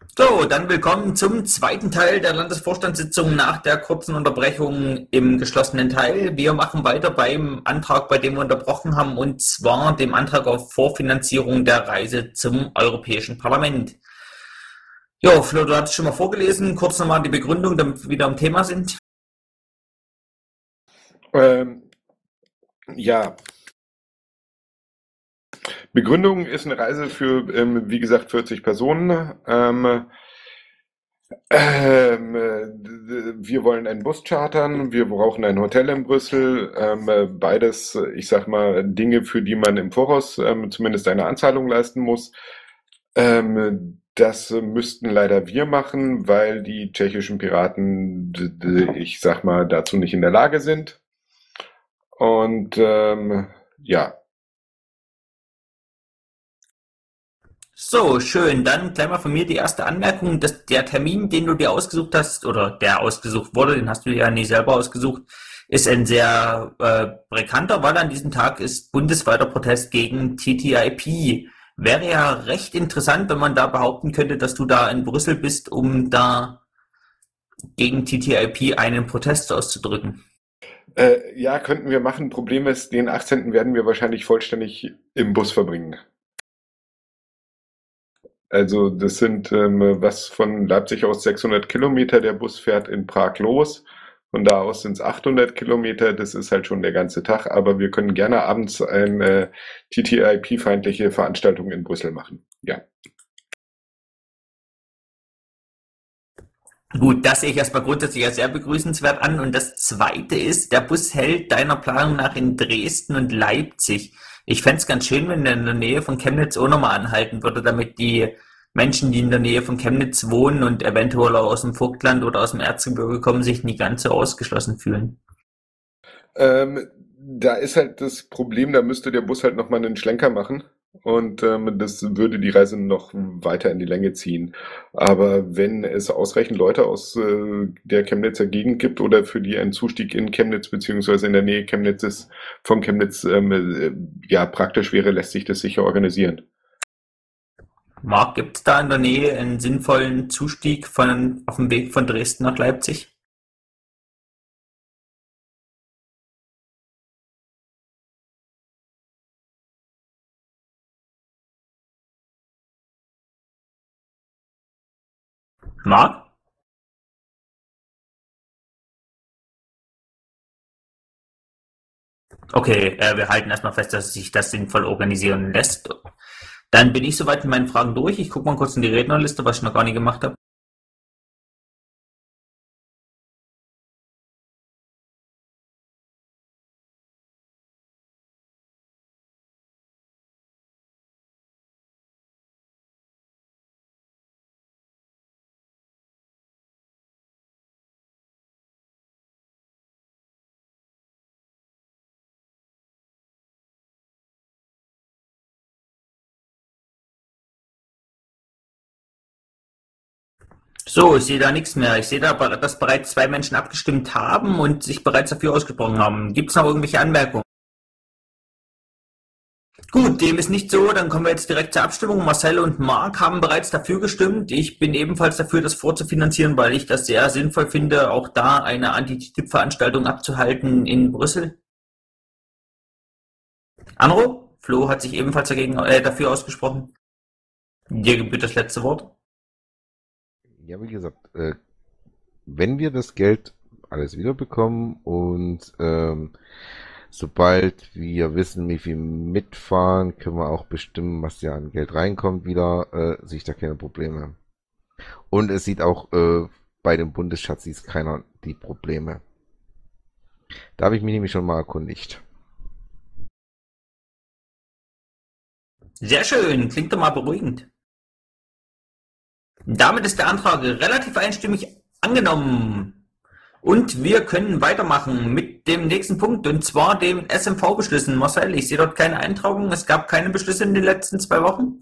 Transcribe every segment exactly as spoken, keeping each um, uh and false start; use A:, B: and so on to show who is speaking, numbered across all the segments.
A: So, dann willkommen zum zweiten Teil der Landesvorstandssitzung nach der kurzen Unterbrechung im geschlossenen Teil. Wir machen weiter beim Antrag, bei dem wir unterbrochen haben, und zwar dem Antrag auf Vorfinanzierung der Reise zum Europäischen Parlament. Jo, Flo, du hast es schon mal vorgelesen. Kurz nochmal die Begründung, damit wir wieder am Thema sind.
B: Ähm, ja. Begründung ist eine Reise für, ähm, wie gesagt, vierzig Personen. Ähm, ähm, wir wollen einen Bus chartern, wir brauchen ein Hotel in Brüssel. Ähm, beides, ich sag mal, Dinge, für die man im Voraus ähm, zumindest eine Anzahlung leisten muss. Ähm, das müssten leider wir machen, weil die tschechischen Piraten, d- d- ich sag mal, dazu nicht in der Lage sind. Und ähm, ja.
A: So, schön. Dann gleich mal von mir die erste Anmerkung, dass der Termin, den du dir ausgesucht hast, oder der ausgesucht wurde, den hast du ja nie selber ausgesucht, ist ein sehr äh, bekannter, weil an diesem Tag ist bundesweiter Protest gegen T T I P. Wäre ja recht interessant, wenn man da behaupten könnte, dass du da in Brüssel bist, um da gegen T T I P einen Protest auszudrücken.
B: Äh, ja, könnten wir machen. Problem ist, den achtzehnten werden wir wahrscheinlich vollständig im Bus verbringen. Also das sind ähm, was von Leipzig aus sechshundert Kilometer. Der Bus fährt in Prag los. Von da aus sind es achthundert Kilometer. Das ist halt schon der ganze Tag. Aber wir können gerne abends eine T T I P-feindliche Veranstaltung in Brüssel machen. Ja.
A: Gut, das sehe ich erstmal grundsätzlich als sehr begrüßenswert an. Und das Zweite ist, der Bus hält deiner Planung nach in Dresden und Leipzig. Ich fände es ganz schön, wenn er in der Nähe von Chemnitz auch nochmal anhalten würde, damit die Menschen, die in der Nähe von Chemnitz wohnen und eventuell auch aus dem Vogtland oder aus dem Erzgebirge kommen, sich nicht ganz so ausgeschlossen fühlen.
B: Ähm, da ist halt das Problem, da müsste der Bus halt nochmal einen Schlenker machen und ähm, das würde die Reise noch weiter in die Länge ziehen. Aber wenn es ausreichend Leute aus äh, der Chemnitzer Gegend gibt oder für die ein Zustieg in Chemnitz beziehungsweise in der Nähe Chemnitzes von Chemnitz ähm, äh, ja praktisch wäre, lässt sich das sicher organisieren.
A: Marc, gibt es da in der Nähe einen sinnvollen Zustieg von, auf dem Weg von Dresden nach Leipzig? Marc? Okay, äh, wir halten erstmal fest, dass sich das sinnvoll organisieren lässt. Dann bin ich soweit mit meinen Fragen durch. Ich gucke mal kurz in die Rednerliste, was ich noch gar nicht gemacht habe. So, ich sehe da nichts mehr. Ich sehe da, dass bereits zwei Menschen abgestimmt haben und sich bereits dafür ausgesprochen haben. Gibt es noch irgendwelche Anmerkungen? Gut, dem ist nicht so. Dann kommen wir jetzt direkt zur Abstimmung. Marcel und Marc haben bereits dafür gestimmt. Ich bin ebenfalls dafür, das vorzufinanzieren, weil ich das sehr sinnvoll finde, auch da eine Anti-T T I P-Veranstaltung abzuhalten in Brüssel. Anro? Flo hat sich ebenfalls dagegen, äh, dafür ausgesprochen. Dir gebührt das letzte Wort.
C: Ja, wie gesagt, äh, wenn wir das Geld alles wiederbekommen und ähm, sobald wir wissen, wie viel mitfahren, können wir auch bestimmen, was ja an Geld reinkommt wieder, äh, sehe ich da keine Probleme. Und es sieht auch äh, bei dem Bundesschatz sieht keiner die Probleme. Da habe ich mich nämlich schon mal erkundigt.
A: Sehr schön, klingt doch mal beruhigend. Damit ist der Antrag relativ einstimmig angenommen. Und wir können weitermachen mit dem nächsten Punkt, und zwar dem S M V-Beschlüssen. Marcel, ich sehe dort keine Eintragung. Es gab keine Beschlüsse in den letzten zwei Wochen.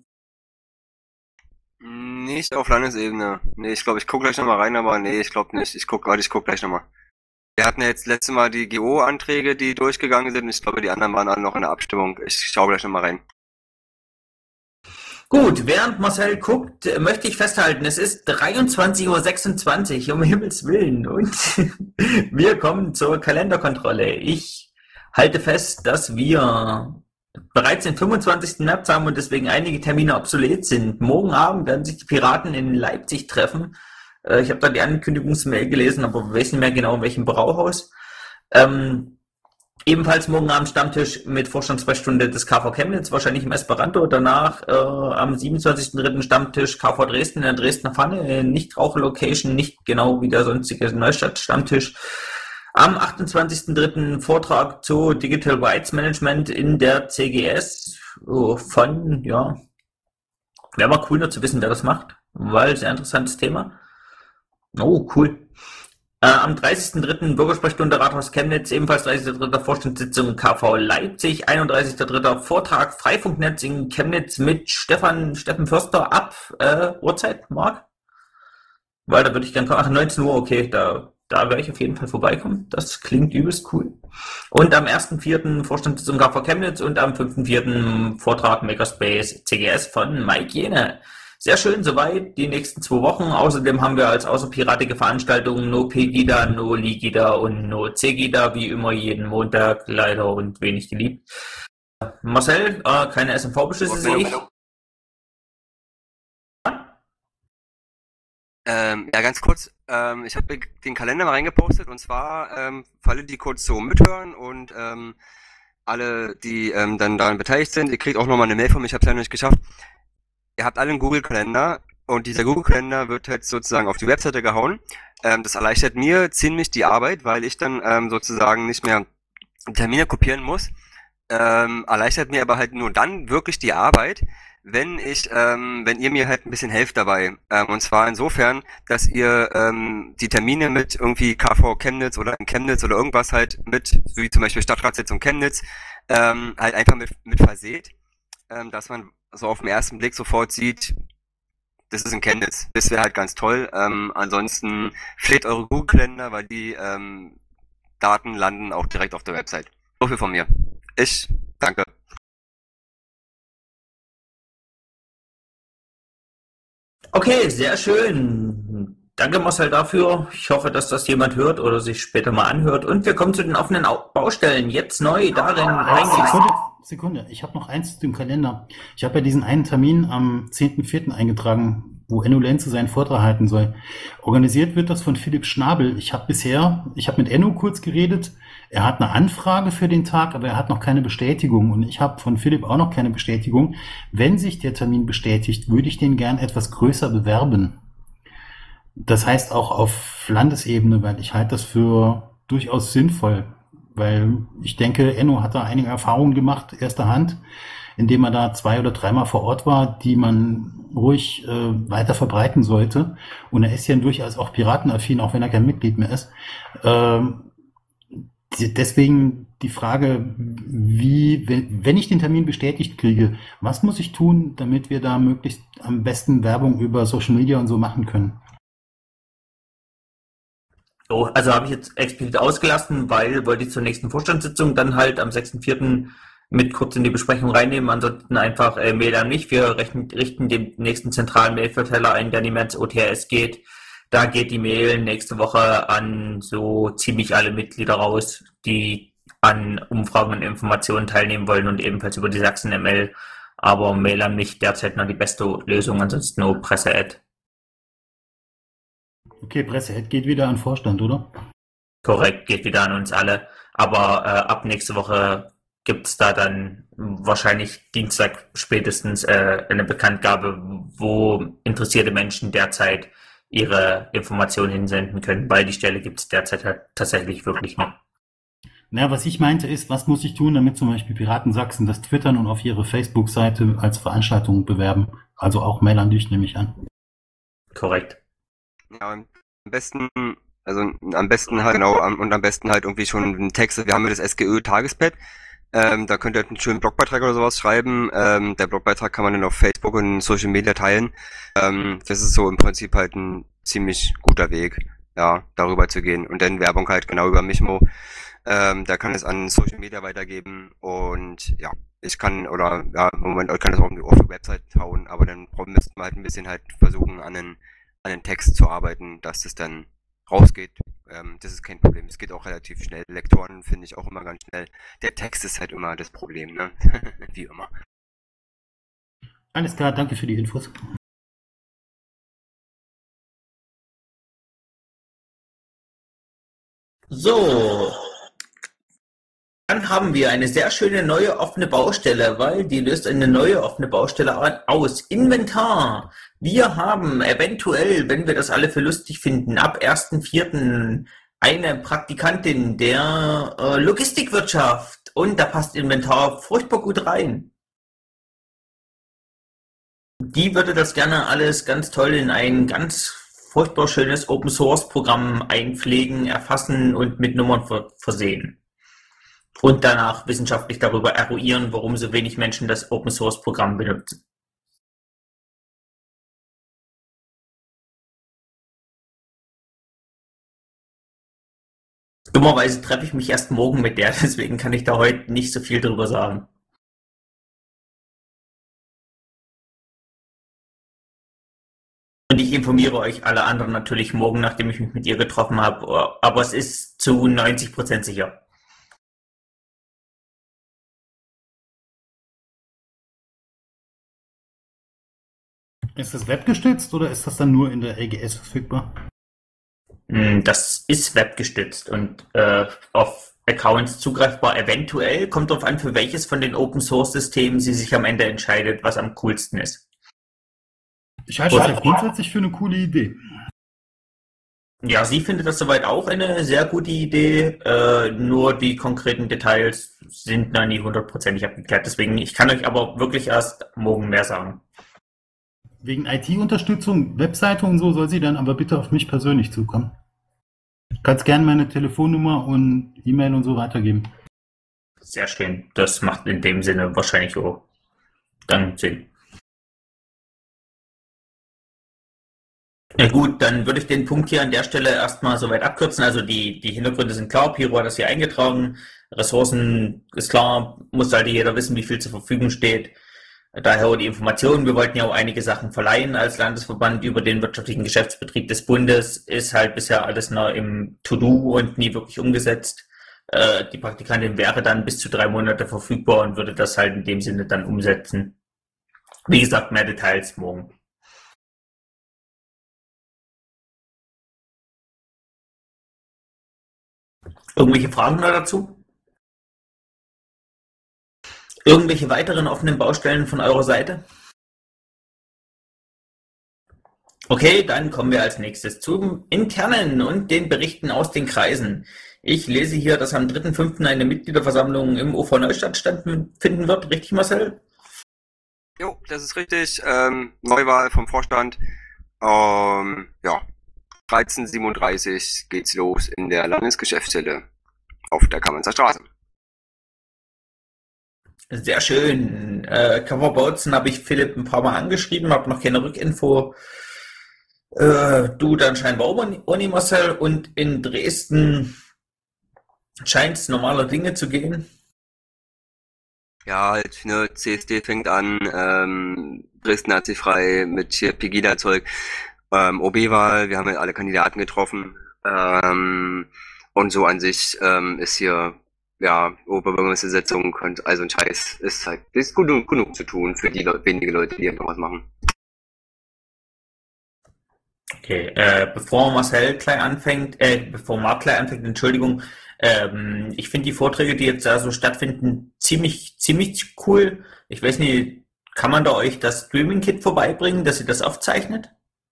D: Nicht auf Landesebene. Nee, ich glaube, ich gucke gleich nochmal rein, aber nee, ich glaube nicht. Ich gucke gerade, ich gucke gleich nochmal. Wir hatten ja jetzt letzte Mal die G O-Anträge, die durchgegangen sind. Ich glaube, die anderen waren alle noch in der Abstimmung. Ich schaue gleich nochmal rein.
A: Gut, während Marcel guckt, äh, möchte ich festhalten, es ist dreiundzwanzig Uhr sechsundzwanzig, um Himmels Willen. Und wir kommen zur Kalenderkontrolle. Ich halte fest, dass wir bereits den fünfundzwanzigsten März haben und deswegen einige Termine obsolet sind. Morgen Abend werden sich die Piraten in Leipzig treffen. Äh, ich habe da die Ankündigungsmail gelesen, aber weiß nicht mehr genau, in welchem Brauhaus. Ähm, Ebenfalls morgen Abend Stammtisch mit Vorstandssprechstunde des K V Chemnitz, wahrscheinlich im Esperanto. Danach äh, am siebenundzwanzigsten dritten Stammtisch K V Dresden in der Dresdner Pfanne, nicht Raucher-Location, nicht genau wie der sonstige Neustadt-Stammtisch. Am achtundzwanzigsten dritten Vortrag zu Digital Rights Management in der C G S oh, von, ja, wäre mal cool, nur zu wissen, wer das macht, weil sehr interessantes Thema. Oh, cool. Äh, am dreißigsten dritten Bürgersprechstunde Rathaus Chemnitz, ebenfalls dreißigster dritter Vorstandssitzung K V Leipzig, einunddreißigster dritter Vortrag Freifunknetz in Chemnitz mit Stefan Steffen Förster ab äh, Uhrzeit, Marc? Weil da würde ich gerne kommen. Ach, neunzehn Uhr, okay, da, da werde ich auf jeden Fall vorbeikommen. Das klingt übelst cool. Und am ersten vierten Vorstandssitzung K V Chemnitz und am fünften vierten Vortrag Makerspace C G S von Mike Jene. Sehr schön, soweit die nächsten zwei Wochen. Außerdem haben wir als außerpiratige Veranstaltungen No Pegida, No Ligida und No Cegida, wie immer jeden Montag, leider und wenig geliebt. Marcel, äh, keine S M V-Beschlüsse sehe ich.
D: Ähm, ja, ganz kurz, ähm, ich habe den Kalender mal reingepostet und zwar ähm, für alle, die kurz so mithören und ähm, alle, die ähm, dann daran beteiligt sind, ihr kriegt auch nochmal eine Mail von mir, ich habe es ja noch nicht geschafft. Ihr habt alle einen Google-Kalender und dieser Google-Kalender wird jetzt sozusagen auf die Webseite gehauen. Ähm, das erleichtert mir ziemlich die Arbeit, weil ich dann ähm, sozusagen nicht mehr Termine kopieren muss. Ähm, erleichtert mir aber halt nur dann wirklich die Arbeit, wenn ich, ähm, wenn ihr mir halt ein bisschen helft dabei. Ähm, und zwar insofern, dass ihr ähm, die Termine mit irgendwie K V Chemnitz oder in Chemnitz oder irgendwas halt mit, wie zum Beispiel Stadtratssitzung Chemnitz, ähm, halt einfach mit, mit verseht, ähm, dass man so auf den ersten Blick sofort sieht, das ist in Chemnitz. Das wäre halt ganz toll. Ähm, ansonsten pflegt eure Google-Kalender, weil die ähm, Daten landen auch direkt auf der Website. So viel von mir. Ich danke.
A: Okay, sehr schön. Danke Marcel dafür. Ich hoffe, dass das jemand hört oder sich später mal anhört. Und wir kommen zu den offenen Au- Baustellen. Jetzt neu darin reingesetzt.
E: Sekunde, Sekunde, ich habe noch eins zum Kalender. Ich habe ja diesen einen Termin am zehnten vierten eingetragen, wo Enno Lenze seinen Vortrag halten soll. Organisiert wird das von Philipp Schnabel. Ich habe bisher, ich habe mit Enno kurz geredet. Er hat eine Anfrage für den Tag, aber er hat noch keine Bestätigung. Und ich habe von Philipp auch noch keine Bestätigung. Wenn sich der Termin bestätigt, würde ich den gern etwas größer bewerben. Das heißt auch auf Landesebene, weil ich halte das für durchaus sinnvoll. Weil ich denke, Enno hat da einige Erfahrungen gemacht, erster Hand, indem er da zwei oder dreimal vor Ort war, die man ruhig äh, weiter verbreiten sollte. Und er ist ja durchaus auch piratenaffin, auch wenn er kein Mitglied mehr ist. Ähm, die, deswegen die Frage, wie, wenn, wenn ich den Termin bestätigt kriege, was muss ich tun, damit wir da möglichst am besten Werbung über Social Media und so machen können?
A: So, also habe ich jetzt explizit ausgelassen, weil wollte ich zur nächsten Vorstandssitzung dann halt am sechsten vierten mit kurz in die Besprechung reinnehmen. Ansonsten einfach äh, Mail an mich. Wir richten, richten den nächsten zentralen Mailverteiler ein, der nicht mehr ins O T R S geht. Da geht die Mail nächste Woche an so ziemlich alle Mitglieder raus, die an Umfragen und Informationen teilnehmen wollen und ebenfalls über die Sachsen-M L. Aber Mail an mich derzeit noch die beste Lösung, ansonsten nur Presse-Ad.
E: Okay, Pressehead geht wieder an den Vorstand, oder?
A: Korrekt, geht wieder an uns alle. Aber äh, ab nächste Woche gibt's da dann wahrscheinlich Dienstag spätestens äh, eine Bekanntgabe, wo interessierte Menschen derzeit ihre Informationen hinsenden können, weil die Stelle gibt's derzeit halt tatsächlich wirklich nicht.
E: Naja, was ich meinte ist, was muss ich tun, damit zum Beispiel Piraten Sachsen das twittern und auf ihre Facebook-Seite als Veranstaltung bewerben? Also auch Mail an dich, nehme ich an.
A: Korrekt.
D: Ja, am besten, also am besten halt, genau, am, und am besten halt irgendwie schon einen Text. Wir haben ja das S G Ö-Tagespad. Ähm, da könnt ihr halt einen schönen Blogbeitrag oder sowas schreiben. Ähm, der Blogbeitrag kann man dann auf Facebook und Social Media teilen. Ähm, das ist so im Prinzip halt ein ziemlich guter Weg, ja, darüber zu gehen. Und dann Werbung halt genau über Michmo. Ähm, da kann es an Social Media weitergeben und ja. ich kann, oder ja, im Moment, ich kann das auch auf die Website hauen, aber dann brauchen- müssten wir halt ein bisschen halt versuchen, an den, an den Text zu arbeiten, dass das dann rausgeht. Ähm, das ist kein Problem. Es geht auch relativ schnell. Lektoren finde ich auch immer ganz schnell. Der Text ist halt immer das Problem, ne? Wie immer.
E: Alles klar, danke für die Infos.
A: So, dann haben wir eine sehr schöne neue offene Baustelle, weil die löst eine neue offene Baustelle an- aus. Inventar. Wir haben eventuell, wenn wir das alle für lustig finden, ab ersten Vierten eine Praktikantin der äh, Logistikwirtschaft. Und da passt Inventar furchtbar gut rein. Die würde das gerne alles ganz toll in ein ganz furchtbar schönes Open Source Programm einpflegen, erfassen und mit Nummern ver versehen. Und danach wissenschaftlich darüber eruieren, warum so wenig Menschen das Open Source Programm benutzen. Dummerweise treffe ich mich erst morgen mit der, deswegen kann ich da heute nicht so viel drüber sagen. Und ich informiere euch alle anderen natürlich morgen, nachdem ich mich mit ihr getroffen habe, aber es ist zu neunzig Prozent sicher.
E: Ist das webgestützt oder ist das dann nur in der L G S verfügbar?
A: Mm, Das ist webgestützt und äh, auf Accounts zugreifbar. Eventuell kommt darauf an, für welches von den Open Source Systemen sie sich am Ende entscheidet, was am coolsten ist.
E: Ich halte das ja grundsätzlich für eine coole Idee.
A: Ja, sie findet das soweit auch eine sehr gute Idee, äh, nur die konkreten Details sind noch nie hundertprozentig abgeklärt. Deswegen, ich kann euch aber wirklich erst morgen mehr sagen.
E: Wegen I T-Unterstützung, Webseite und so soll sie dann aber bitte auf mich persönlich zukommen. Du kannst gerne meine Telefonnummer und E-Mail und so weitergeben.
A: Sehr schön. Das macht in dem Sinne wahrscheinlich auch dann Sinn. Na gut, dann würde ich den Punkt hier an der Stelle erstmal soweit abkürzen. Also die, die Hintergründe sind klar, Piro hat das hier eingetragen. Ressourcen ist klar, muss halt jeder wissen, wie viel zur Verfügung steht. Daher auch die Informationen. Wir wollten ja auch einige Sachen verleihen als Landesverband über den wirtschaftlichen Geschäftsbetrieb des Bundes. Ist halt bisher alles noch im To-Do und nie wirklich umgesetzt. Äh, die Praktikantin wäre dann bis zu drei Monate verfügbar und würde das halt in dem Sinne dann umsetzen. Wie gesagt, mehr Details morgen. Irgendwelche Fragen noch dazu? Irgendwelche weiteren offenen Baustellen von eurer Seite? Okay, dann kommen wir als nächstes zum Internen und den Berichten aus den Kreisen. Ich lese hier, dass am dritten fünften eine Mitgliederversammlung im O V Neustadt stattfinden wird. Richtig, Marcel?
D: Jo, das ist richtig. Ähm, Neuwahl vom Vorstand. Ähm, ja, dreizehn Uhr siebenunddreißig geht's los in der Landesgeschäftsstelle auf der Kamenzer Straße.
A: Sehr schön. Äh, Coverbautzen habe ich Philipp ein paar Mal angeschrieben, habe noch keine Rückinfo. Äh, du dann scheinbar auch nicht, Marcel. Und in Dresden scheint es normaler Dinge zu gehen.
D: Ja, halt, ne, C S D fängt an, ähm, Dresden hat sich frei mit hier Pegida-Zeug, ähm, O B-Wahl, wir haben ja alle Kandidaten getroffen, ähm, und so an sich, ähm, ist hier, ja, Oberbürgermeistersitzung und also ein Scheiß ist halt, ist genug, genug zu tun für die Leu wenige Leute, die einfach was machen.
A: Okay, äh, bevor Marcel gleich anfängt, äh, bevor Marc gleich anfängt, Entschuldigung, ähm, ich finde die Vorträge, die jetzt da so stattfinden, ziemlich, ziemlich cool. Ich weiß nicht, kann man da euch das Streaming-Kit vorbeibringen, dass ihr das aufzeichnet?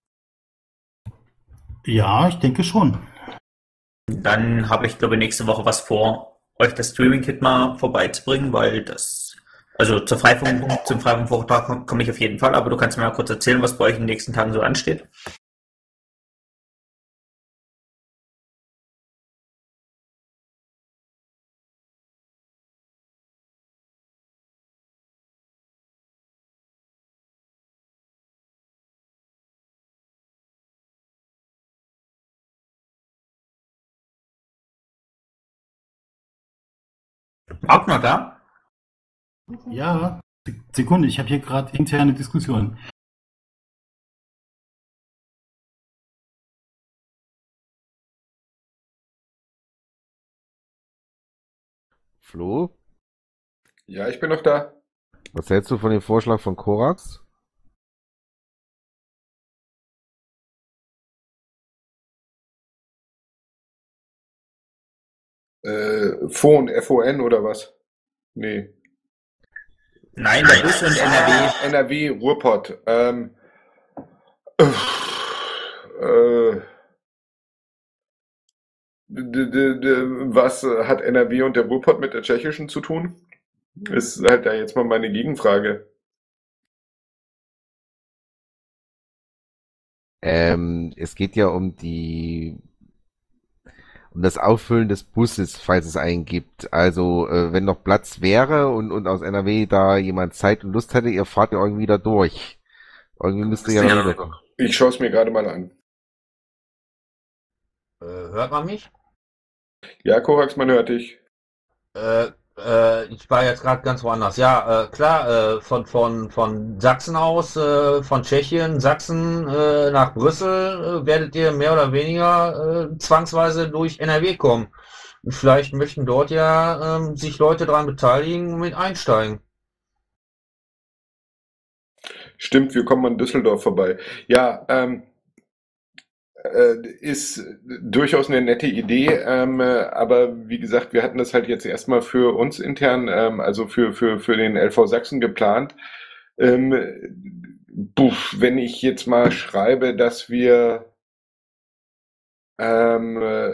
E: Ja, ich denke schon.
A: Dann habe ich, glaube ich, nächste Woche was vor, euch das Streaming-Kit mal vorbeizubringen, weil das, also zur Freifunk, zum Freifunk-Vortrag komme komm ich auf jeden Fall, aber du kannst mir mal kurz erzählen, was bei euch in den nächsten Tagen so ansteht. Marc noch da?
E: Ja, Sekunde, ich habe hier gerade interne Diskussion.
C: Flo,
B: Ja, ich bin noch da.
C: was hältst du von dem Vorschlag von Korax?
B: Äh, Phone, F O N oder was? Nee.
A: Nein, der Bus und N R W.
B: N R W, Ruhrpott. Ähm, äh, d- d- d- was hat N R W und der Ruhrpott mit der tschechischen zu tun? Ist halt da jetzt mal meine Gegenfrage.
C: Ähm, es geht ja um die, um das Auffüllen des Busses, falls es einen gibt. Also, äh, wenn noch Platz wäre und, und aus N R W da jemand Zeit und Lust hätte, ihr fahrt ja irgendwie da durch. Irgendwie müsst ihr ja
B: Ja.
C: wieder.
B: Ich schaue es mir gerade mal an.
F: Äh, hört man mich?
B: Ja, Korax, man hört dich.
F: Äh, äh, ich war jetzt gerade ganz woanders. Ja, äh, klar, äh, von, von, von Sachsen aus, äh, von Tschechien, Sachsen äh, nach Brüssel äh, werdet ihr mehr oder weniger äh, zwangsweise durch N R W kommen. Und vielleicht möchten dort ja ähm, sich Leute daran beteiligen und mit einsteigen.
B: Stimmt, wir kommen an Düsseldorf vorbei. Ja, ähm, äh, ist durchaus eine nette Idee, ähm, äh, aber wie gesagt, wir hatten das halt jetzt erstmal für uns intern, ähm, also für, für, für den L V Sachsen geplant. Ähm, puff, wenn ich jetzt mal schreibe, dass wir ähm, äh,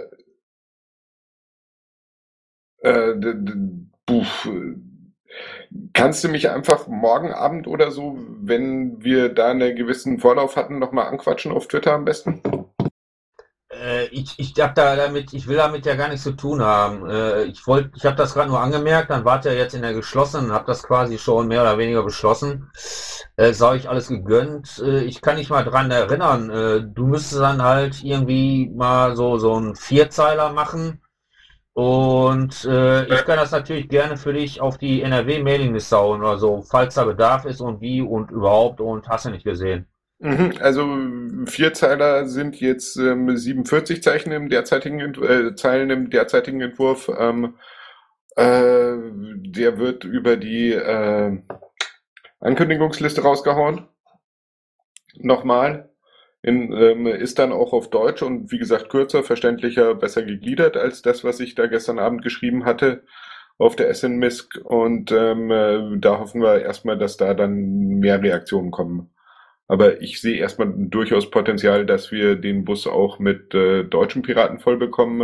B: äh, d- d- puff, kannst du mich einfach morgen Abend oder so, wenn wir da einen gewissen Vorlauf hatten, nochmal anquatschen auf Twitter am besten?
F: Äh, ich ich hab da damit, ich will damit ja gar nichts zu tun haben. Äh, ich wollte, ich habe das gerade nur angemerkt, dann wart ihr jetzt in der geschlossenen, habe das quasi schon mehr oder weniger beschlossen. Äh, sei euch alles gegönnt. Äh, ich kann nicht mal dran erinnern. Äh, du müsstest dann halt irgendwie mal so so einen Vierzeiler machen und äh, ich kann das natürlich gerne für dich auf die N R W-Mailingliste hauen oder so, falls da Bedarf ist und wie und überhaupt und hast du nicht gesehen.
B: Mhm, also Vierzeiler sind jetzt ähm, siebenundvierzig Zeichen im derzeitigen Ent äh, Zeilen im derzeitigen Entwurf. Ähm, äh, der wird über die äh, Ankündigungsliste rausgehauen. Nochmal. In, ähm, ist dann auch auf Deutsch und wie gesagt kürzer, verständlicher, besser gegliedert als das, was ich da gestern Abend geschrieben hatte auf der S N M I S C. Und ähm, äh, da hoffen wir erstmal, dass da dann mehr Reaktionen kommen. Aber ich sehe erstmal durchaus Potenzial, dass wir den Bus auch mit äh, deutschen Piraten voll bekommen.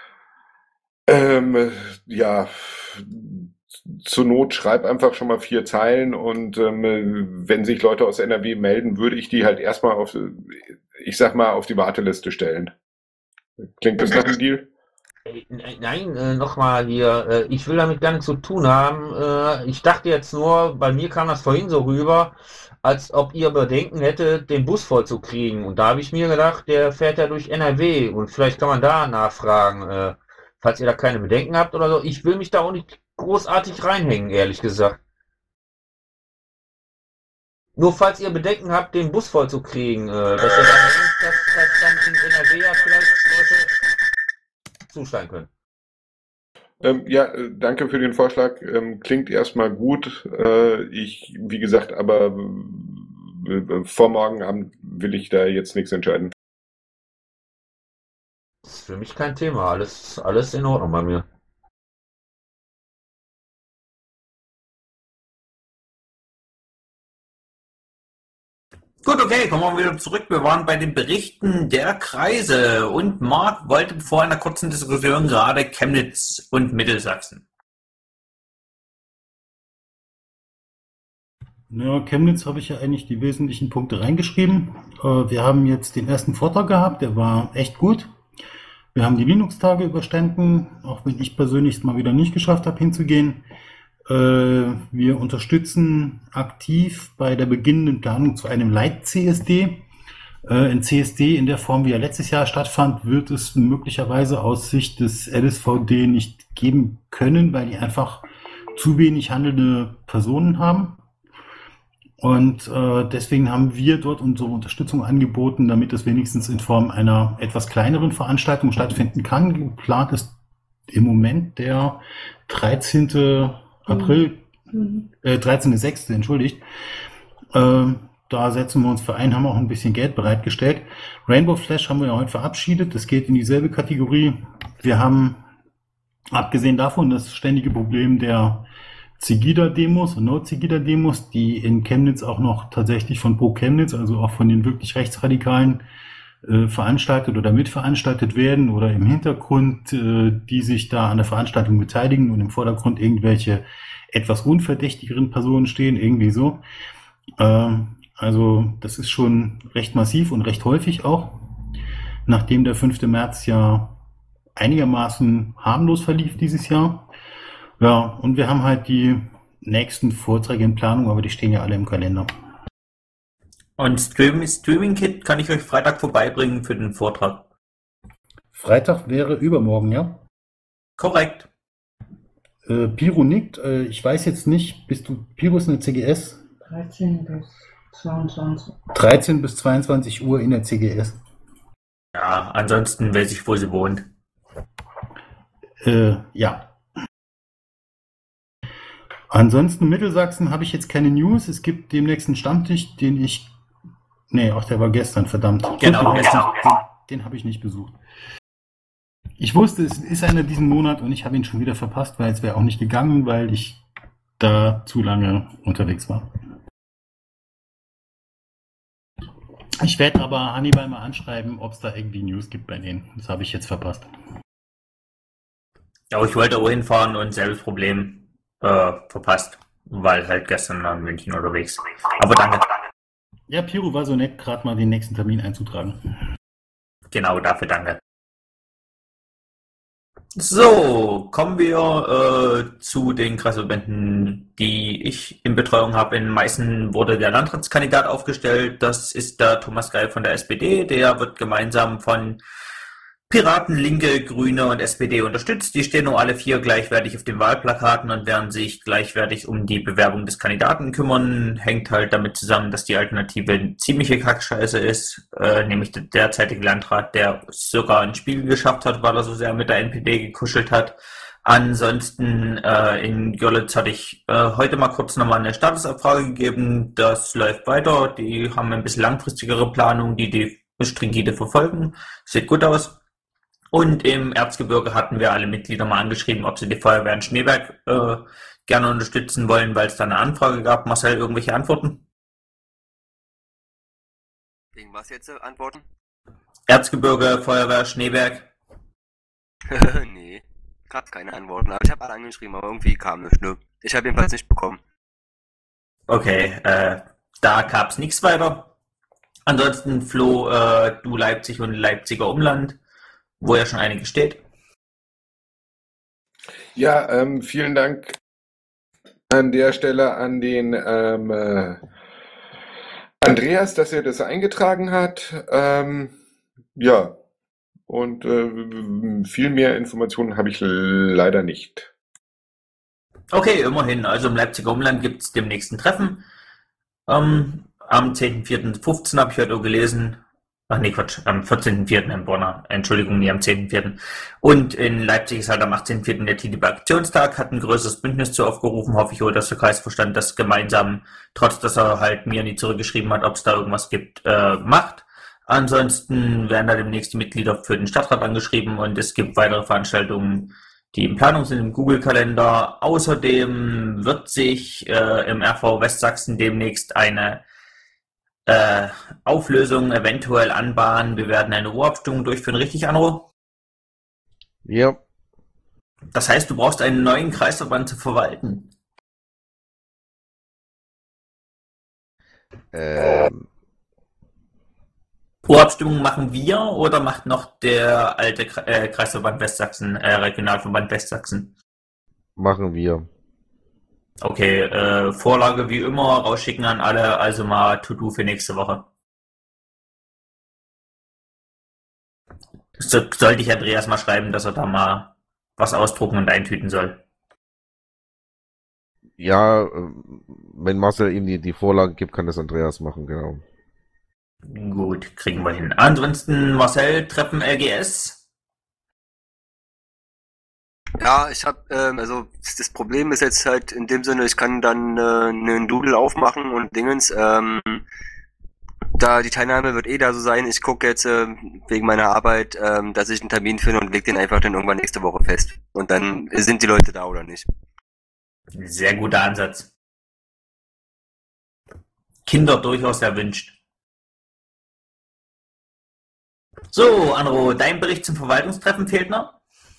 B: Ähm, ja, zur Not schreib einfach schon mal vier Zeilen und ähm, wenn sich Leute aus N R W melden, würde ich die halt erstmal auf, ich sag mal, auf die Warteliste stellen. Klingt das nach einem Deal?
F: Äh, Nein, äh, nochmal hier, äh, ich will damit gar nichts zu tun haben. Äh, ich dachte jetzt nur, bei mir kam das vorhin so rüber, als ob ihr Bedenken hättet, den Bus voll zu kriegen. Und da habe ich mir gedacht, der fährt ja durch N R W und vielleicht kann man da nachfragen, äh, falls ihr da keine Bedenken habt oder so. Ich will mich da auch nicht großartig reinhängen, ehrlich gesagt. Nur falls ihr Bedenken habt, den Bus voll zu kriegen, äh, dass ihr dann denkt, dass, dass dann in N R W ja vielleicht Leute zusteigen können.
B: Ähm, ja, äh, danke für den Vorschlag. Ähm, klingt erstmal gut. Äh, ich, wie gesagt, aber äh, vor morgen Abend will ich da jetzt nichts entscheiden.
F: Das ist für mich kein Thema. Alles, alles in Ordnung bei mir.
A: Gut, okay, kommen wir wieder zurück. Wir waren bei den Berichten der Kreise und Marc wollte vor einer kurzen Diskussion gerade Chemnitz und Mittelsachsen.
E: Ja, Chemnitz habe ich ja eigentlich die wesentlichen Punkte reingeschrieben. Äh, wir haben jetzt den ersten Vortrag gehabt, der war echt gut. Wir haben die Linux-Tage überstanden, auch wenn ich persönlich es mal wieder nicht geschafft habe, hinzugehen. Äh, wir unterstützen aktiv bei der beginnenden Planung zu einem Leit-C S D. Äh, ein C S D in der Form, wie er letztes Jahr stattfand, wird es möglicherweise aus Sicht des L S V D nicht geben können, weil die einfach zu wenig handelnde Personen haben. Und äh, deswegen haben wir dort unsere Unterstützung angeboten, damit es wenigstens in Form einer etwas kleineren Veranstaltung stattfinden kann. Geplant ist im Moment der dreizehnten April,
G: Mhm.
E: äh, dreizehnten sechsten entschuldigt. Äh, da setzen wir uns für ein, haben auch ein bisschen Geld bereitgestellt. Rainbow Flash haben wir ja heute verabschiedet. Das geht in dieselbe Kategorie. Wir haben, abgesehen davon, das ständige Problem der Cegida-Demos und No-Cegida-Demos, die in Chemnitz auch noch tatsächlich von Pro Chemnitz, also auch von den wirklich Rechtsradikalen, äh, veranstaltet oder mitveranstaltet werden oder im Hintergrund, äh, die sich da an der Veranstaltung beteiligen und im Vordergrund irgendwelche etwas unverdächtigeren Personen stehen, irgendwie so. Äh, also das ist schon recht massiv und recht häufig auch, nachdem der fünfte März ja einigermaßen harmlos verlief dieses Jahr. Ja, und wir haben halt die nächsten Vorträge in Planung, aber die stehen ja alle im Kalender.
A: Und Stream, Streaming Kit kann ich euch Freitag vorbeibringen für den Vortrag.
E: Freitag wäre übermorgen, ja?
A: Korrekt.
E: Äh, Piro nickt. Äh, ich weiß jetzt nicht, bist du, Piro ist in der C G S?
G: dreizehn bis zweiundzwanzig.
E: dreizehn bis zweiundzwanzig Uhr in der C G S.
A: Ja, ansonsten weiß ich, wo sie wohnt.
E: Äh, ja. Ansonsten Mittelsachsen habe ich jetzt keine News. Es gibt demnächst einen Stammtisch, den ich... Nee, ach, der war gestern, verdammt.
A: Genau,
E: den,
A: gestern.
E: Den, den habe ich nicht besucht. Ich wusste, es ist einer diesen Monat und ich habe ihn schon wieder verpasst, weil es wäre auch nicht gegangen, weil ich da zu lange unterwegs war. Ich werde aber Hannibal mal anschreiben, ob es da irgendwie News gibt bei denen. Das habe ich jetzt verpasst.
A: Ja, ich wollte auch hinfahren und selbes Problem äh, verpasst, weil halt gestern nach München unterwegs. Aber danke.
E: Ja, Piro war so nett, gerade mal den nächsten Termin einzutragen.
A: Genau, dafür danke. So, kommen wir äh, zu den Kreisverbänden, die ich in Betreuung habe. In Meißen wurde der Landratskandidat aufgestellt. Das ist der Thomas Geil von der S P D. Der wird gemeinsam von Piraten, Linke, Grüne und S P D unterstützt. Die stehen nur alle vier gleichwertig auf den Wahlplakaten und werden sich gleichwertig um die Bewerbung des Kandidaten kümmern. Hängt halt damit zusammen, dass die Alternative eine ziemliche Kackscheiße ist, äh, nämlich der derzeitige Landrat, der sogar einen Spiegel geschafft hat, weil er so sehr mit der N P D gekuschelt hat. Ansonsten äh, in Görlitz hatte ich äh, heute mal kurz nochmal eine Statusabfrage gegeben. Das läuft weiter. Die haben ein bisschen langfristigere Planung, die die stringide verfolgen. Sieht gut aus. Und im Erzgebirge hatten wir alle Mitglieder mal angeschrieben, ob sie die Feuerwehr in Schneeberg äh, gerne unterstützen wollen, weil es da eine Anfrage gab. Marcel, irgendwelche Antworten?
D: Wegen was jetzt äh, Antworten?
A: Erzgebirge, Feuerwehr, Schneeberg.
D: Nee, gab keine Antworten. Aber ich habe alle angeschrieben, aber irgendwie kam nichts. Ne? Ich habe jedenfalls nicht bekommen.
A: Okay, äh, da gab es nichts weiter. Ansonsten, Flo, äh, du Leipzig und Leipziger Umland, wo ja schon einiges steht.
B: Ja, ähm, vielen Dank an der Stelle an den ähm, äh, Andreas, dass er das eingetragen hat. Ähm, ja, und äh, viel mehr Informationen habe ich leider nicht.
A: Okay, immerhin. Also im Leipziger Umland gibt es demnächst ein Treffen. Ähm, am zehnten vierten fünfzehn habe ich heute auch gelesen. Ach nee, Quatsch, am vierzehnten vierten in Bonner. Entschuldigung, nie am zehnten vierten Und in Leipzig ist halt am achtzehnten vierten der T D B-Aktionstag, hat ein größeres Bündnis zu aufgerufen. Hoffe ich auch, dass der Kreisvorstand das gemeinsam, trotz dass er halt mir nie zurückgeschrieben hat, ob es da irgendwas gibt, äh, macht. Ansonsten werden da demnächst die Mitglieder für den Stadtrat angeschrieben und es gibt weitere Veranstaltungen, die in Planung sind im Google-Kalender. Außerdem wird sich äh, im R V Westsachsen demnächst eine äh, Auflösung eventuell anbahnen. Wir werden eine Urabstimmung durchführen, richtig, Anro?
C: Ja,
A: Das heißt, du brauchst einen neuen Kreisverband zu verwalten.
C: ähm,
A: Urabstimmung machen wir oder macht noch der alte Kre- äh, Kreisverband Westsachsen, äh, Regionalverband Westsachsen?
C: machen wir.
A: Okay, äh, Vorlage wie immer rausschicken an alle, also mal To-Do für nächste Woche. So, sollte ich Andreas mal schreiben, dass er da mal was ausdrucken und eintüten soll.
C: Ja, äh, wenn Marcel ihm die, die Vorlage gibt, kann das Andreas machen, genau.
A: Gut, kriegen wir hin. Ansonsten Marcel, Treffen L G S.
D: Ja, ich habe, ähm, also das Problem ist jetzt halt in dem Sinne, ich kann dann äh, einen Doodle aufmachen und Dingens. Ähm, da die Teilnahme wird eh da so sein. Ich gucke jetzt äh, wegen meiner Arbeit, ähm, dass ich einen Termin finde und leg den einfach dann irgendwann nächste Woche fest. Und dann sind die Leute da oder nicht.
A: Sehr guter Ansatz. Kinder durchaus erwünscht. So, Anro, dein Bericht zum Verwaltungstreffen fehlt noch?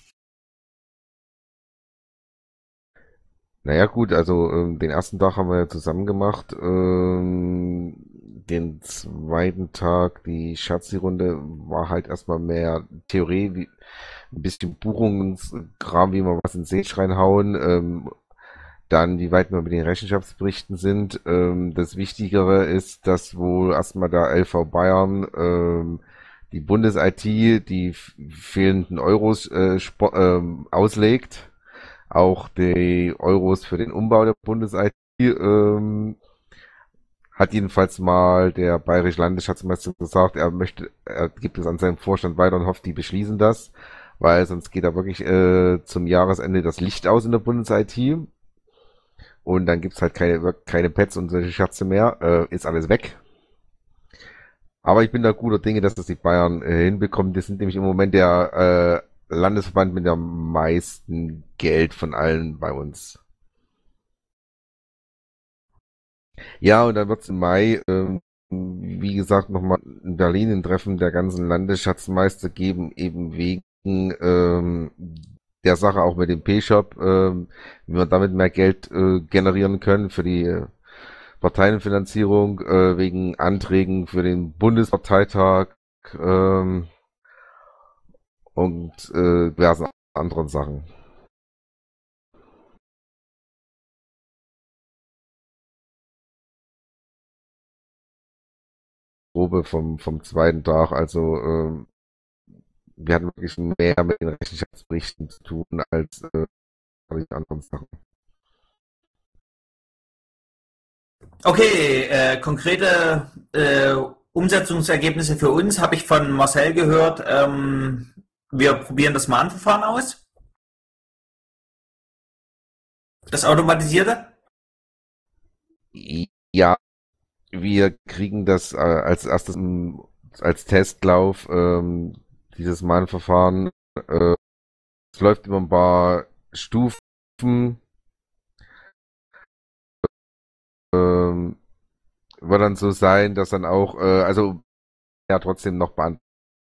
C: Naja, gut, also ähm, den ersten Tag haben wir ja zusammen gemacht. Ähm, den zweiten Tag, die Schatzi-Runde, war halt erstmal mehr Theorie, wie, ein bisschen Buchungskram, wie wir was in den See reinhauen. Ähm, dann, wie weit wir mit den Rechenschaftsberichten sind. Ähm, das Wichtigere ist, dass wohl erstmal der L V Bayern ähm, die Bundes-I T die fehlenden Euros äh, ähm, auslegt. Auch die Euros für den Umbau der Bundes-I T ähm, hat jedenfalls mal der bayerische Landesschatzmeister gesagt, er möchte, er gibt es an seinen Vorstand weiter und hofft, die beschließen das, weil sonst geht da wirklich äh, zum Jahresende das Licht aus in der Bundes-I T und dann gibt's halt keine, keine Pads und solche Scherze mehr, äh, ist alles weg. Aber ich bin da guter Dinge, dass das die Bayern äh, hinbekommen. Die sind nämlich im Moment der äh, Landesverband mit der meisten Geld von allen bei uns. Ja, und dann wird es im Mai, ähm, wie gesagt, nochmal in Berlin ein Treffen der ganzen Landesschatzmeister geben, eben wegen ähm, der Sache auch mit dem P-Shop, ähm, wie wir damit mehr Geld äh, generieren können für die äh, Parteienfinanzierung, äh, wegen Anträgen für den Bundesparteitag ähm, und äh, diversen anderen Sachen. Probe vom, vom zweiten Tag, also ähm, wir hatten wirklich mehr mit den Rechenschaftsberichten zu tun als äh, mit anderen Sachen.
A: Okay, äh, konkrete äh, Umsetzungsergebnisse für uns habe ich von Marcel gehört. Ähm, wir probieren das Mahnverfahren aus. Das automatisierte?
C: Ja, wir kriegen das äh, als erstes m, als Testlauf, ähm, dieses Mahnverfahren. Äh, es läuft über ein paar Stufen. Ähm, wird dann so sein, dass dann auch, äh, also ja trotzdem noch beantragen.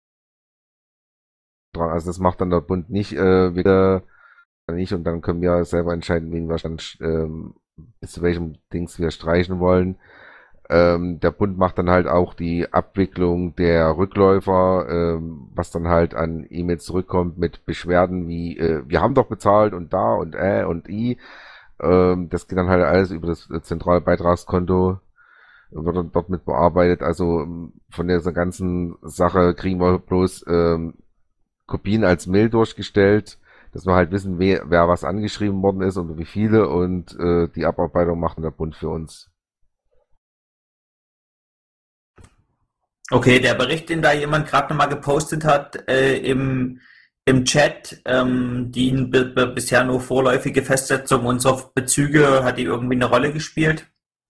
C: Also das macht dann der Bund nicht äh, wieder nicht und dann können wir selber entscheiden, wen wir dann ähm, bis zu welchem Dings wir streichen wollen. Ähm, der Bund macht dann halt auch die Abwicklung der Rückläufer, ähm, was dann halt an E-Mails zurückkommt mit Beschwerden wie äh, wir haben doch bezahlt und da und äh und i. Ähm, das geht dann halt alles über das zentrale Beitragskonto, wird dann dort mit bearbeitet. Also von dieser ganzen Sache kriegen wir bloß ähm, Kopien als Mail durchgestellt, dass wir halt wissen, wer, wer was angeschrieben worden ist und wie viele und äh, die Abarbeitung macht dann der Bund für uns.
A: Okay, der Bericht, den da jemand gerade nochmal gepostet hat äh, im, im Chat, ähm, die bisher nur vorläufige Festsetzung unserer Bezüge, hat die irgendwie eine Rolle gespielt?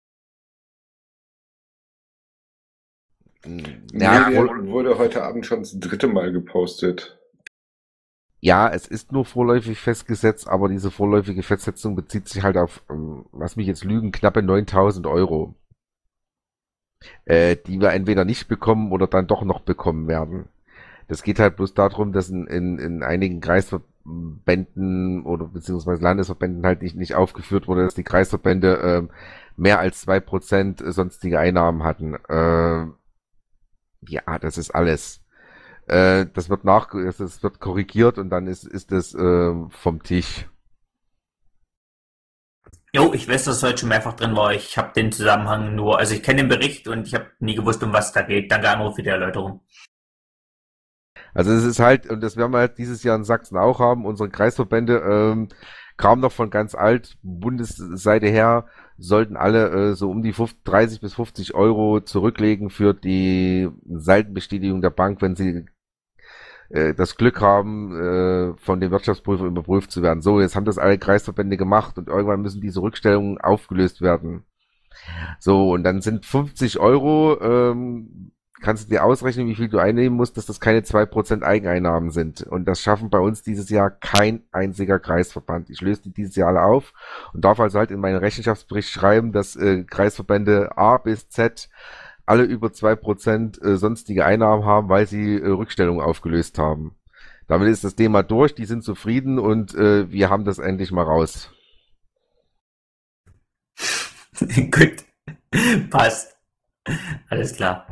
B: Ja, nee, der wurde heute Abend schon das dritte Mal gepostet.
C: Ja, es ist nur vorläufig festgesetzt, aber diese vorläufige Festsetzung bezieht sich halt auf, ähm, lass mich jetzt lügen, knappe neuntausend Euro, äh, die wir entweder nicht bekommen oder dann doch noch bekommen werden. Das geht halt bloß darum, dass in, in, in einigen Kreisverbänden oder beziehungsweise Landesverbänden halt nicht, nicht aufgeführt wurde, dass die Kreisverbände äh, mehr als zwei Prozent sonstige Einnahmen hatten. Äh, ja, das ist alles. Äh, das wird nach, das wird korrigiert und dann ist, ist das äh, vom Tisch.
A: Jo, ich weiß, dass es heute schon mehrfach drin war. Ich habe den Zusammenhang nur, also ich kenne den Bericht und ich habe nie gewusst, um was da geht. Danke, Anruf, für die Erläuterung.
C: Also es ist halt, und das werden wir halt dieses Jahr in Sachsen auch haben, unsere Kreisverbände ähm, kam noch von ganz alt Bundesseite her, sollten alle äh, so um die dreißig bis fünfzig Euro zurücklegen für die Seitenbestätigung der Bank, wenn sie äh, das Glück haben, äh, von dem Wirtschaftsprüfer überprüft zu werden. So, jetzt haben das alle Kreisverbände gemacht und irgendwann müssen diese Rückstellungen aufgelöst werden. So, und dann sind fünfzig Euro, ähm, kannst du dir ausrechnen, wie viel du einnehmen musst, dass das keine zwei Prozent Eigeneinnahmen sind. Und das schaffen bei uns dieses Jahr kein einziger Kreisverband. Ich löse die dieses Jahr alle auf und darf also halt in meinen Rechenschaftsbericht schreiben, dass äh, Kreisverbände A bis Z alle über zwei Prozent äh, sonstige Einnahmen haben, weil sie äh, Rückstellungen aufgelöst haben. Damit ist das Thema durch, die sind zufrieden und äh, wir haben das endlich mal raus.
A: Gut, passt. Alles klar.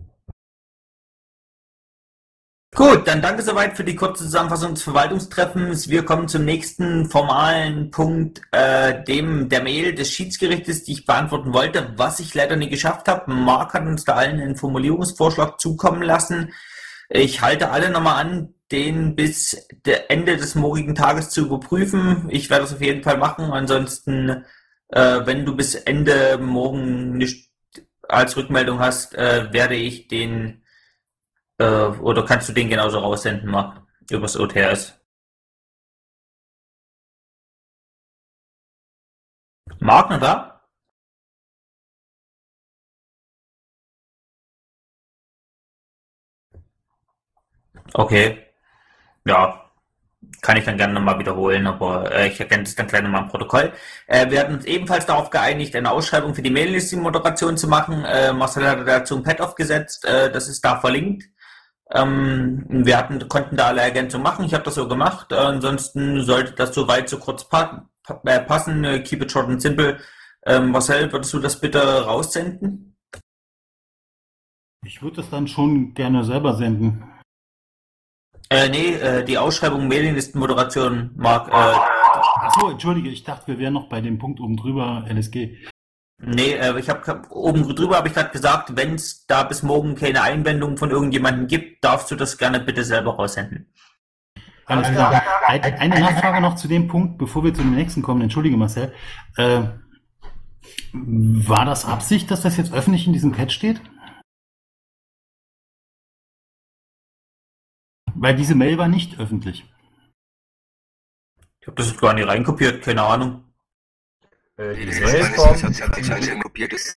A: Gut, dann danke soweit für die kurze Zusammenfassung des Verwaltungstreffens. Wir kommen zum nächsten formalen Punkt, äh, dem der Mail des Schiedsgerichtes, die ich beantworten wollte, was ich leider nie geschafft habe. Marc hat uns da allen einen Formulierungsvorschlag zukommen lassen. Ich halte alle nochmal an, den bis der Ende des morgigen Tages zu überprüfen. Ich werde das auf jeden Fall machen. Ansonsten, äh, wenn du bis Ende morgen nicht als Rückmeldung hast, äh, werde ich den Äh, oder kannst du den genauso raussenden, Marc, übers O T S? Marc, noch da? Okay, ja, kann ich dann gerne nochmal wiederholen, aber äh, ich ergänze es dann gleich nochmal im Protokoll. Äh, wir hatten uns ebenfalls darauf geeinigt, eine Ausschreibung für die Mailinglisten-Moderation zu machen. Äh, Marcel hatte dazu ein Pad aufgesetzt, äh, das ist da verlinkt. Ähm, wir hatten, konnten da alle Ergänzungen machen. Ich habe das so gemacht. Äh, ansonsten sollte das soweit so kurz pa pa äh, passen. Äh, keep it short and simple. Ähm, Marcel, würdest du das bitte raussenden?
E: Ich würde das dann schon gerne selber senden.
A: Äh, nee, äh, die Ausschreibung Mailinglistenmoderation, Marc. Äh,
E: Achso, entschuldige, ich dachte, wir wären noch bei dem Punkt oben drüber, L S G.
A: Nee, äh, ich habe oben drüber habe ich gerade gesagt, wenn es da bis morgen keine Einwendungen von irgendjemandem gibt, darfst du das gerne bitte selber raussenden.
E: Alles klar. Eine Nachfrage noch zu dem Punkt, bevor wir zu dem nächsten kommen. Entschuldige, Marcel. Äh, war das Absicht, dass das jetzt öffentlich in diesem Pad steht? Weil diese Mail war nicht öffentlich.
A: Ich habe das jetzt gar nicht reinkopiert, keine Ahnung.
F: Äh,
D: Nee,
F: die
D: das
F: Mail
D: ist
F: kommt.
D: wahrscheinlich kopiert ist.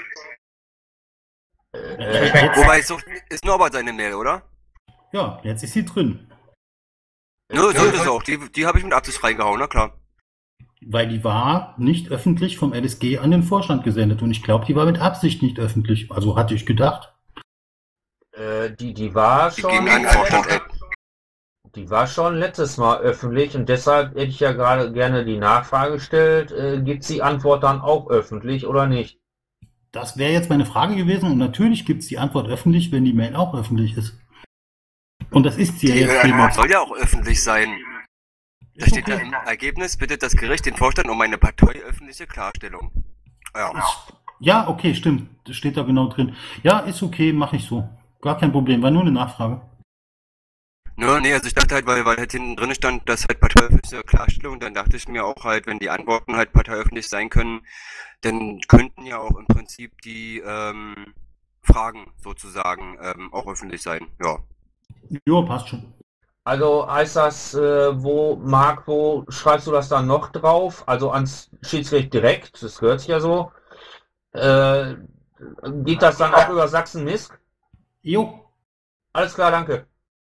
F: Äh,
E: Jetzt-
D: Wobei, so ist Norbert seine Mail, oder?
E: Ja, jetzt ist sie drin.
D: Nö, so ist es auch. Die, die habe ich mit Absicht reingehauen, na klar.
E: Weil die war nicht öffentlich vom L S G an den Vorstand gesendet. Und ich glaube, die war mit Absicht nicht öffentlich. Also hatte ich gedacht.
F: äh, die, die war
D: Die
F: schon.
D: ging an den Vorstand, ey.
F: Die war schon letztes Mal öffentlich und deshalb hätte ich ja gerade gerne die Nachfrage gestellt, äh, gibt es die Antwort dann auch öffentlich oder nicht?
E: Das wäre jetzt meine Frage gewesen. Und natürlich gibt es die Antwort öffentlich, wenn die Mail auch öffentlich ist. Und das ist sie ja
D: Die
E: jetzt
D: äh,
E: hiermit.
D: soll ja auch öffentlich sein. Da
E: Ist
D: steht ja
E: okay.
D: im Ergebnis, bittet das Gericht den Vorstand um eine parteiöffentliche Klarstellung. Ja.
E: Ja, okay, stimmt. Das steht da genau drin. Ja, ist okay, mache ich so. Gar kein Problem, war nur eine Nachfrage.
D: Nö, nee, also ich dachte halt, weil, weil halt hinten drin stand, dass halt parteiöffentliche Klarstellung, dann dachte ich mir auch halt, wenn die Antworten halt parteiöffentlich sein können, dann könnten ja auch im Prinzip die ähm, Fragen sozusagen ähm, auch öffentlich sein. Ja.
E: Jo, passt schon.
F: Also heißt das, äh, wo, Marc, wo schreibst du das dann noch drauf? Also ans Schiedsgericht direkt, das gehört sich ja so. Äh, geht das dann auch über Sachsen-Misk?
E: Jo,
F: Alles klar, danke.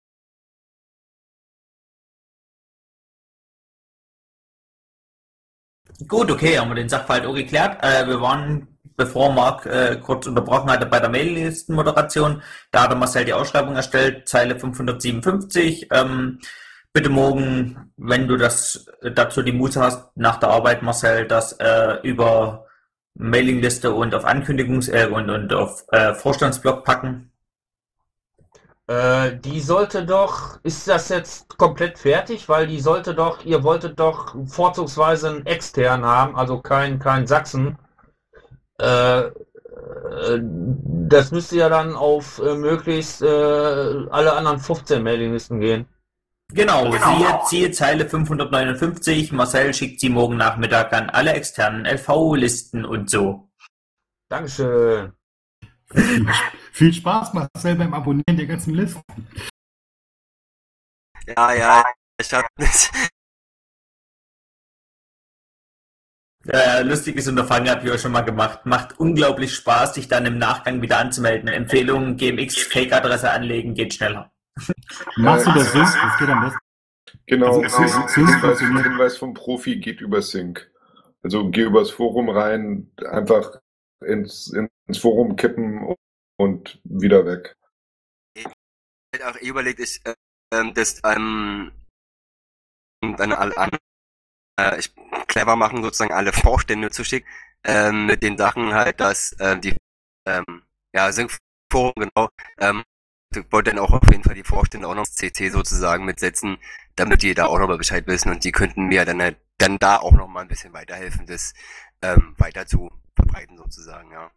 A: Gut, okay, haben wir den Sachverhalt auch geklärt. Äh, wir waren, bevor Marc äh, kurz unterbrochen hatte, bei der Maillistenmoderation. Da hat der Marcel die Ausschreibung erstellt, Zeile fünfhundertsiebenundfünfzig. Ähm, bitte morgen, wenn du das dazu die Muße hast, nach der Arbeit, Marcel, das äh, über Mailingliste und auf Ankündigungs- äh, und, und auf äh, Vorstandsblog packen.
F: Äh, die sollte doch, ist das jetzt komplett fertig? Weil die sollte doch, ihr wolltet doch vorzugsweise einen extern haben, also kein, kein Sachsen. Äh, äh, das müsste ja dann auf äh, möglichst äh, alle anderen fünfzehn Mailinglisten gehen.
A: Genau, siehe, siehe Zeile fünfhundertneunundfünfzig. Marcel schickt sie morgen Nachmittag an alle externen L V-Listen und so.
F: Dankeschön.
E: Viel, viel Spaß, Marcel, beim Abonnieren der ganzen Listen.
D: Ja, ja, ich hab
A: Äh, lustiges Unterfangen habe ich auch schon mal gemacht. Macht unglaublich Spaß, sich dann im Nachgang wieder anzumelden. Empfehlung, G M X-Fake-Adresse anlegen, geht schneller.
E: Machst du
B: Äh,
E: das Sync? Das geht am besten.
B: Genau,
E: Also,
B: Hin-
E: Sync
B: Hinweis,
E: funktioniert.
B: Hinweis vom Profi geht über Sync. Also geh übers Forum rein, einfach ins, ins Forum kippen und wieder weg.
D: hätte auch eh überlegt, ich, äh, ähm, das, ähm, dann alle an, äh, ich clever machen, sozusagen alle Vorstände zu schicken, ähm, mit den Sachen halt, dass, ähm, die, ähm, ja, Sync-Forum, genau, ähm, ich wollte dann auch auf jeden Fall die Vorstände auch noch ins C C sozusagen mitsetzen, damit die da auch nochmal Bescheid wissen und die könnten mir dann halt, dann da auch nochmal ein bisschen weiterhelfen, das, ähm, weiter zu verbreiten sozusagen, ja.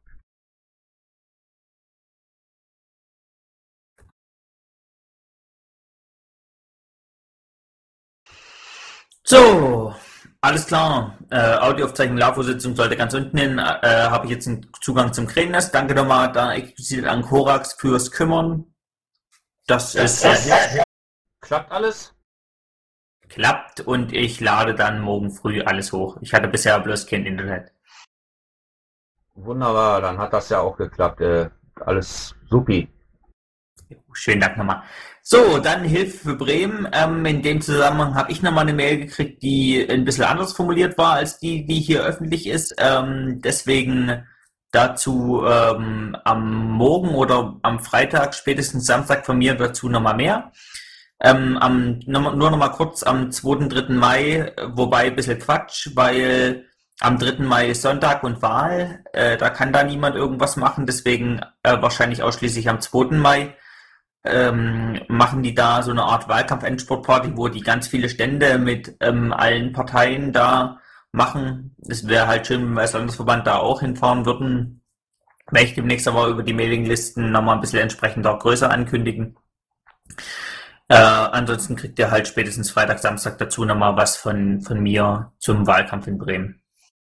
A: So, alles klar. Äh, Audioaufzeichnung, Lavo-Sitzung sollte ganz unten hin. Äh, habe ich jetzt einen Zugang zum Krähennest. Danke nochmal da explizit an Korax fürs Kümmern. Das ist
F: Klappt alles?
A: klappt und ich lade dann morgen früh alles hoch. Ich hatte bisher bloß kein Internet.
F: Wunderbar, dann hat das ja auch geklappt. Äh, alles supi.
A: Schönen Dank nochmal. So, dann Hilfe für Bremen. Ähm, in dem Zusammenhang habe ich nochmal eine Mail gekriegt, die ein bisschen anders formuliert war als die, die hier öffentlich ist. Ähm, deswegen dazu ähm, am Morgen oder am Freitag, spätestens Samstag von mir dazu nochmal mehr. Ähm, am, nur nochmal kurz am zweiten, dritten Mai, wobei ein bisschen Quatsch, weil am dritten Mai ist Sonntag und Wahl. Äh, da kann da niemand irgendwas machen, deswegen äh, wahrscheinlich ausschließlich am zweiten Mai. Ähm, machen die da so eine Art Wahlkampf-Endspurt-Party, wo die ganz viele Stände mit ähm, allen Parteien da machen. Es wäre halt schön, wenn wir als Landesverband da auch hinfahren würden. Werde ich demnächst aber über die Mailinglisten nochmal ein bisschen entsprechender größer ankündigen. Äh, ansonsten kriegt ihr halt spätestens Freitag, Samstag dazu nochmal was von, von mir zum Wahlkampf in Bremen.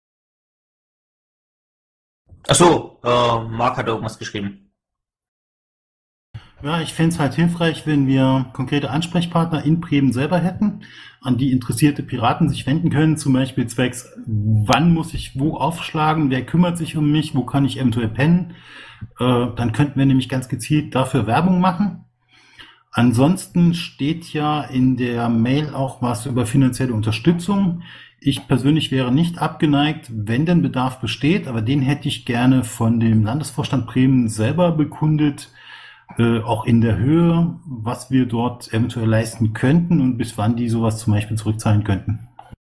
A: Achso, äh, Marc hat irgendwas geschrieben.
E: Ja, ich fände es halt hilfreich, wenn wir konkrete Ansprechpartner in Bremen selber hätten, an die interessierte Piraten sich wenden können, zum Beispiel zwecks, wann muss ich wo aufschlagen, wer kümmert sich um mich, wo kann ich eventuell pennen. Äh, dann könnten wir nämlich ganz gezielt dafür Werbung machen. Ansonsten steht ja in der Mail auch was über finanzielle Unterstützung. Ich persönlich wäre nicht abgeneigt, wenn denn Bedarf besteht, aber den hätte ich gerne von dem Landesvorstand Bremen selber bekundet, Äh, auch in der Höhe, was wir dort eventuell leisten könnten und bis wann die sowas zum Beispiel zurückzahlen könnten.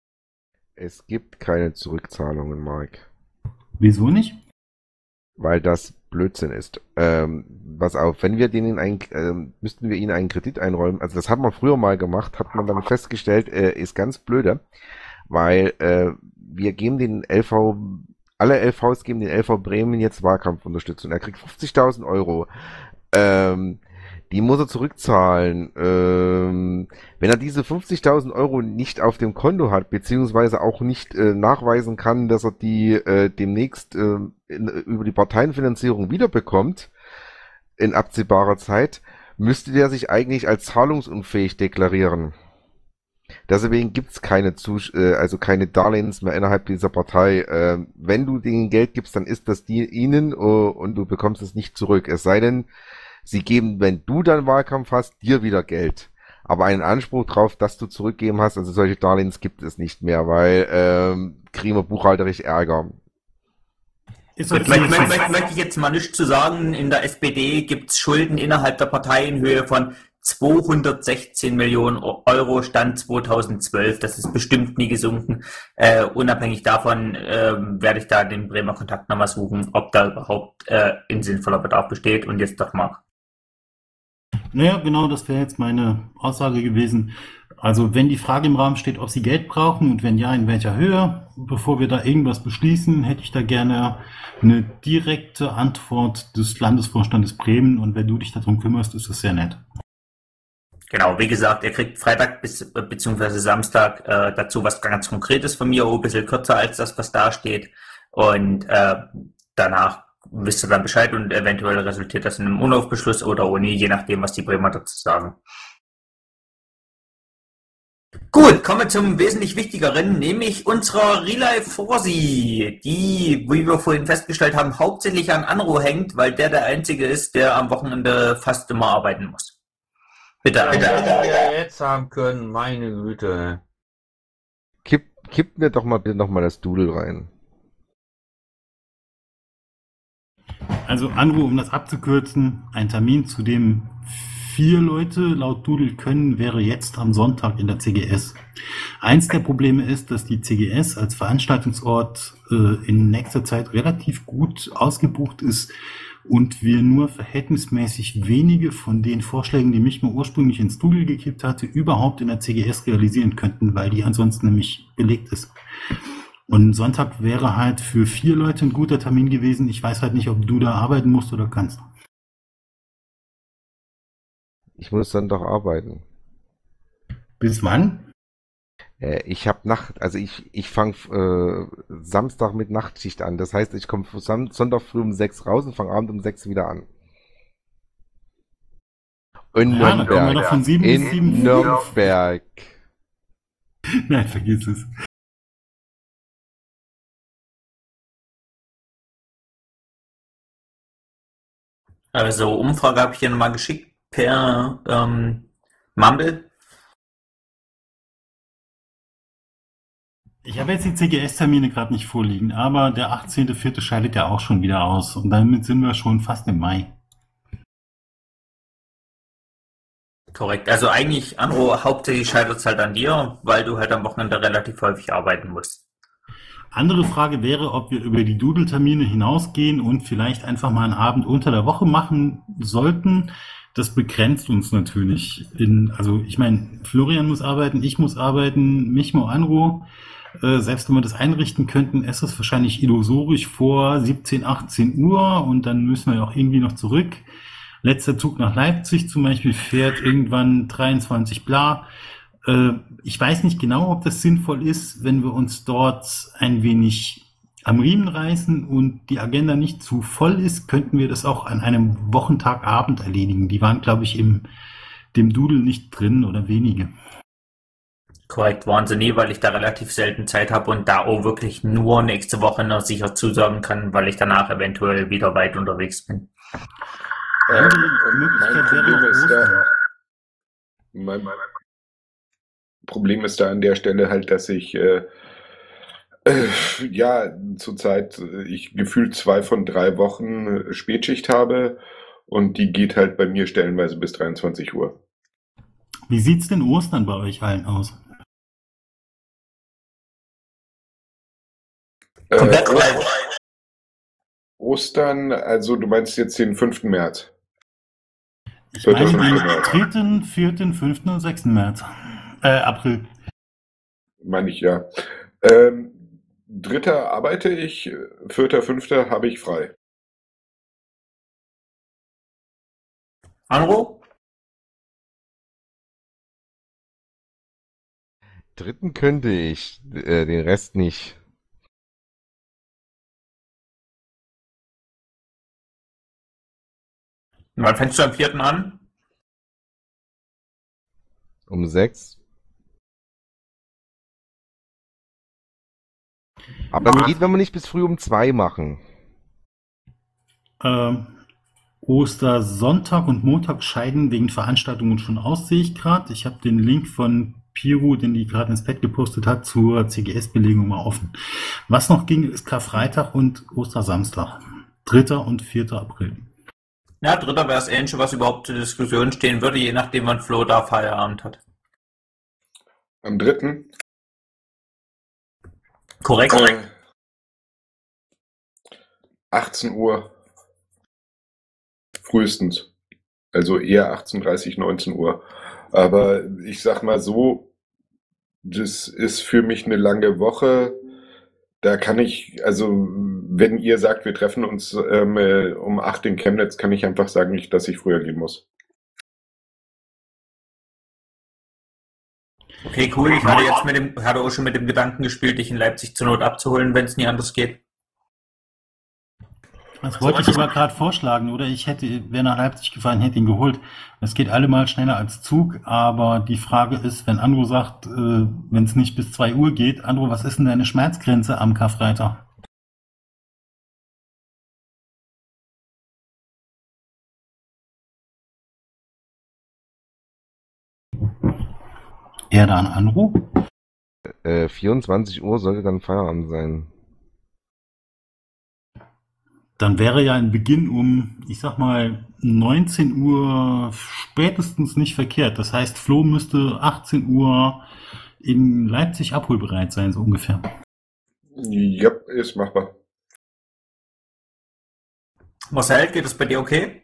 C: Es gibt keine Zurückzahlungen, Mike.
E: Wieso nicht?
C: Weil das Blödsinn ist. Ähm, pass auf, wenn wir denen ein, ähm, müssten wir ihnen einen Kredit einräumen, also das hat man früher mal gemacht, hat man dann festgestellt, äh, ist ganz blöde, weil äh, wir geben den L V, alle L Vs geben den L V Bremen jetzt Wahlkampfunterstützung. Er kriegt fünfzigtausend Euro. Ähm, die muss er zurückzahlen. Ähm, wenn er diese fünfzigtausend Euro nicht auf dem Konto hat, beziehungsweise auch nicht äh, nachweisen kann, dass er die äh, demnächst äh, in, über die Parteienfinanzierung wiederbekommt, in absehbarer Zeit, müsste der sich eigentlich als zahlungsunfähig deklarieren. Deswegen gibt's keine Zus äh, also keine Darlehens mehr innerhalb dieser Partei. Äh, wenn du denen Geld gibst, dann ist das die ihnen uh, und du bekommst es nicht zurück. Es sei denn, sie geben, wenn du dann Wahlkampf hast, dir wieder Geld. Aber einen Anspruch drauf, dass du zurückgeben hast, also solche Darlehens gibt es nicht mehr, weil ähm, kriegen wir buchhalterisch Ärger.
E: Ist
A: Gut,
E: okay.
A: möchte, möchte, möchte ich jetzt mal nichts zu sagen. In der S P D gibt es Schulden innerhalb der Partei in Höhe von zweihundertsechzehn Millionen Euro, Stand zweitausendzwölf. Das ist bestimmt nie gesunken. Äh, unabhängig davon äh, werde ich da den Bremer Kontakt nochmal suchen, ob da überhaupt äh, ein sinnvoller Bedarf besteht. Und jetzt doch mal.
E: Naja, genau, das wäre jetzt meine Aussage gewesen. Also wenn die Frage im Raum steht, ob Sie Geld brauchen und wenn ja, in welcher Höhe, bevor wir da irgendwas beschließen, hätte ich da gerne eine direkte Antwort des Landesvorstandes Bremen und wenn du dich darum kümmerst, ist das sehr nett.
A: Genau, wie gesagt, ihr kriegt Freitag bis äh, beziehungsweise Samstag äh, dazu was ganz Konkretes von mir, ein bisschen kürzer als das, was da steht. Und äh, danach wisst ihr dann Bescheid und eventuell resultiert das in einem Urlaubsbeschluss oder ohne, je nachdem, was die Bremer dazu sagen. Gut, kommen wir zum wesentlich wichtigeren, nämlich unserer Relay Forsi, die, wie wir vorhin festgestellt haben, hauptsächlich an Anro hängt, weil der der Einzige ist, der am Wochenende fast immer arbeiten muss. Bitte,
F: Ja,
A: bitte.
F: wenn wir jetzt haben können, meine Güte.
C: Kipp, kipp mir doch mal bitte noch mal das Doodle rein.
E: Also Anru, um das abzukürzen, ein Termin, zu dem vier Leute laut Doodle können, wäre jetzt am Sonntag in der C G S. Eins der Probleme ist, dass die C G S als Veranstaltungsort äh, in nächster Zeit relativ gut ausgebucht ist und wir nur verhältnismäßig wenige von den Vorschlägen, die mich mal ursprünglich ins Doodle gekippt hatte, überhaupt in der C G S realisieren könnten, weil die ansonsten nämlich belegt ist. Und Sonntag wäre halt für vier Leute ein guter Termin gewesen. Ich weiß halt nicht, ob du da arbeiten musst oder kannst.
C: Ich muss dann doch arbeiten.
E: Bis wann?
C: Äh, ich habe Nacht, also ich, ich fange äh, Samstag mit Nachtschicht an. Das heißt, ich komme Sonntag früh um sechs raus und fange Abend um sechs wieder an. In
E: Ja, dann kommen wir doch von sieben bis
C: In
E: sieben.
C: Nürnberg.
E: Nein, vergiss es.
A: Also Umfrage habe ich hier nochmal geschickt per ähm, Mumble.
E: Ich habe jetzt die C G S-Termine gerade nicht vorliegen, aber der achtzehnte vierte scheidet ja auch schon wieder aus und damit sind wir schon fast im Mai.
A: Korrekt. Also eigentlich, Anro, hauptsächlich scheitert es halt an dir, weil du halt am Wochenende relativ häufig arbeiten musst.
E: Andere Frage wäre, ob wir über die Doodle-Termine hinausgehen und vielleicht einfach mal einen Abend unter der Woche machen sollten. Das begrenzt uns natürlich. In, also ich meine, Florian muss arbeiten, ich muss arbeiten, Michmo, Anro. Äh, selbst wenn wir das einrichten könnten, ist es wahrscheinlich illusorisch vor siebzehn, achtzehn Uhr und dann müssen wir ja auch irgendwie noch zurück. Letzter Zug nach Leipzig zum Beispiel fährt irgendwann dreiundzwanzig bla. Äh, ich weiß nicht genau, ob das sinnvoll ist, wenn wir uns dort ein wenig am Riemen reißen und die Agenda nicht zu voll ist, könnten wir das auch an einem Wochentagabend erledigen. Die waren, glaube ich, im dem Doodle nicht drin oder wenige.
A: Korrekt, waren sie nie, weil ich da relativ selten Zeit habe und da auch wirklich nur nächste Woche noch sicher zusagen kann, weil ich danach eventuell wieder weit unterwegs bin.
B: Ähm,
E: Andere
B: und mein
E: Möglichkeit wäre
B: Problem
E: auch
B: ist da,
E: Ostern.
B: mein Problem ist da an der Stelle halt, dass ich äh, äh, ja zurzeit äh, ich gefühlt zwei von drei Wochen äh, Spätschicht habe und die geht halt bei mir stellenweise bis dreiundzwanzig Uhr.
E: Wie sieht's denn Ostern bei euch allen aus?
B: Äh,
A: Komplett
B: Ost-
A: frei.
B: Ostern, also du meinst jetzt den fünften März.
E: Ich
B: Vierter,
E: meine
B: fünfter
E: den
B: März.
E: dritten, vierten, fünften und sechsten März. Äh, April.
B: Meine ich ja. Ähm, dritter arbeite ich, vierter, fünfter habe ich frei.
A: Anro?
C: Dritten könnte ich, äh, den Rest nicht.
A: Wann fängst du am vierten an?
C: Um sechs. Aber das geht, wenn wir nicht bis früh um zwei machen.
E: Ähm, Ostersonntag und Montag scheiden wegen Veranstaltungen schon aus, sehe ich gerade. Ich habe den Link von Piru, den die gerade ins Pad gepostet hat, zur C G S-Belegung mal offen. Was noch ging, ist Karfreitag und Ostersamstag. dritter und vierter April.
A: Ja, dritter wäre das Ähnliche, was überhaupt zur Diskussion stehen würde, je nachdem, wann Flo da Feierabend hat.
B: Am dritten
A: Korrekt.
B: Äh, achtzehn Uhr frühestens. Also eher achtzehn Uhr dreißig, neunzehn Uhr. Aber ich sag mal so, das ist für mich eine lange Woche. Da kann ich, also wenn ihr sagt, wir treffen uns ähm, äh, um acht in Chemnitz, kann ich einfach sagen, ich, dass ich früher gehen muss.
A: Okay, cool. Ich hatte jetzt mit dem, hatte auch schon mit dem Gedanken gespielt, dich in Leipzig zur Not abzuholen, wenn es nie anders geht.
E: Das wollte ich aber gerade vorschlagen, oder? Ich hätte, wäre nach Leipzig gefahren, hätte ihn geholt. Es geht allemal schneller als Zug, aber die Frage ist, wenn Andro sagt, äh, wenn es nicht bis zwei Uhr geht, Andro, was ist denn deine Schmerzgrenze am Karfreitag? Er da an Andro?
C: Äh, vierundzwanzig Uhr sollte dann Feierabend sein.
E: Dann wäre ja ein Beginn um, ich sag mal, neunzehn Uhr spätestens nicht verkehrt. Das heißt, Flo müsste achtzehn Uhr in Leipzig abholbereit sein, so ungefähr.
B: Ja, ist machbar.
A: Marcel, geht das bei dir okay?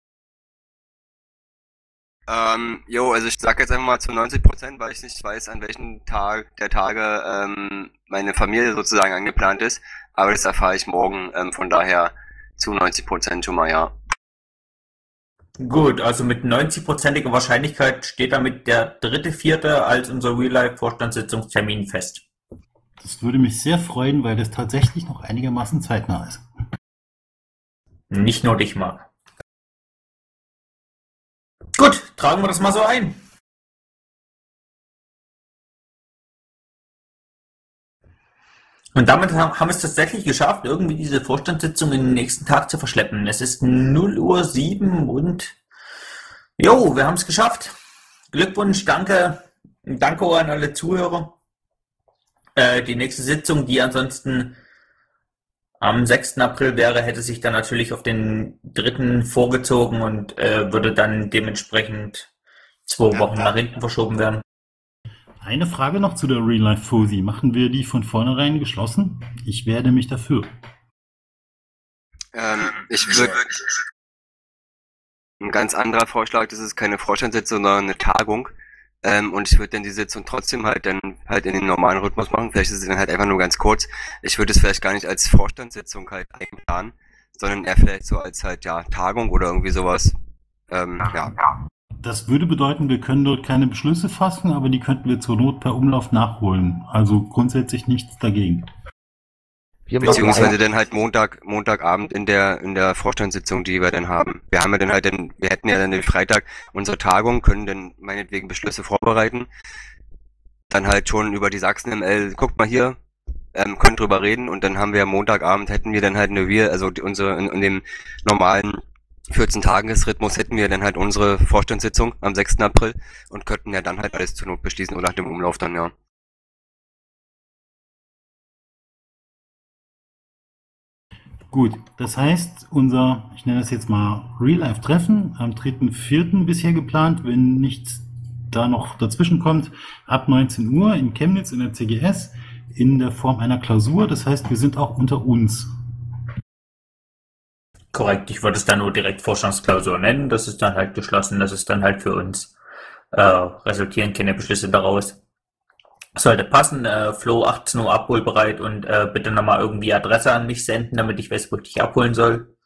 D: Ähm, jo, also ich sag jetzt einfach mal zu neunzig Prozent, weil ich nicht weiß, an welchem Tag der Tage ähm, meine Familie sozusagen angeplant ist. Aber das erfahre ich morgen, ähm, von daher zu neunzig Prozent schon mal, ja.
A: Gut, also mit neunzig-prozentiger Wahrscheinlichkeit steht damit der dritte Vierte als unser Real-Life-Vorstandssitzungstermin fest.
E: Das würde mich sehr freuen, weil das tatsächlich noch einigermaßen zeitnah ist.
A: Nicht nur dich, Marc. Gut, tragen wir das mal so ein. Und damit haben haben wir es tatsächlich geschafft, irgendwie diese Vorstandssitzung in den nächsten Tag zu verschleppen. Es ist null Uhr sieben und jo, wir haben es geschafft. Glückwunsch, danke, danke auch an alle Zuhörer. Äh, die nächste Sitzung, die ansonsten am sechsten April wäre, hätte sich dann natürlich auf den dritten vorgezogen und äh, würde dann dementsprechend zwei Wochen nach hinten verschoben werden.
E: Eine Frage noch zu der Real-Life-Fosi. Machen wir die von vornherein geschlossen? Ich werde mich dafür.
D: Ähm, ich würde ein ganz anderer Vorschlag, das ist keine Vorstandssitzung, sondern eine Tagung. Ähm, und ich würde dann die Sitzung trotzdem halt dann halt in den normalen Rhythmus machen. Vielleicht ist es dann halt einfach nur ganz kurz. Ich würde es vielleicht gar nicht als Vorstandssitzung halt einplanen, sondern eher vielleicht so als halt, ja, Tagung oder irgendwie sowas. Ähm, ja.
E: Das würde bedeuten, wir können dort keine Beschlüsse fassen, aber die könnten wir zur Not per Umlauf nachholen. Also grundsätzlich nichts dagegen.
C: Wir machen
D: Beziehungsweise
C: ein-
D: dann halt Montag, Montagabend in der, in der Vorstandssitzung, die wir dann haben. Wir haben ja dann halt dann, wir hätten ja dann den Freitag unsere Tagung, können dann meinetwegen Beschlüsse vorbereiten. Dann halt schon über die Sachsen-M L, guckt mal hier, ähm, können drüber reden und dann haben wir Montagabend hätten wir dann halt eine wir, also die, unsere, in, in dem normalen vierzehn-Tages-Rhythmus hätten wir dann halt unsere Vorstandssitzung am sechsten April und könnten ja dann halt alles zur Not beschließen oder nach dem Umlauf dann, ja.
E: Gut, das heißt, unser, ich nenne das jetzt mal Real-Life-Treffen am dritten vierten bisher geplant, wenn nichts da noch dazwischen kommt, ab neunzehn Uhr in Chemnitz in der C G S in der Form einer Klausur. Das heißt, wir sind auch unter uns.
A: Korrekt, ich würde es dann nur direkt Vorstandsklausur nennen. Das ist dann halt geschlossen, das ist dann halt für uns. Äh, resultieren keine Beschlüsse daraus. Sollte passen, äh, Flo achtzehn Uhr abholbereit und äh, bitte nochmal irgendwie Adresse an mich senden, damit ich weiß, wo ich dich abholen soll.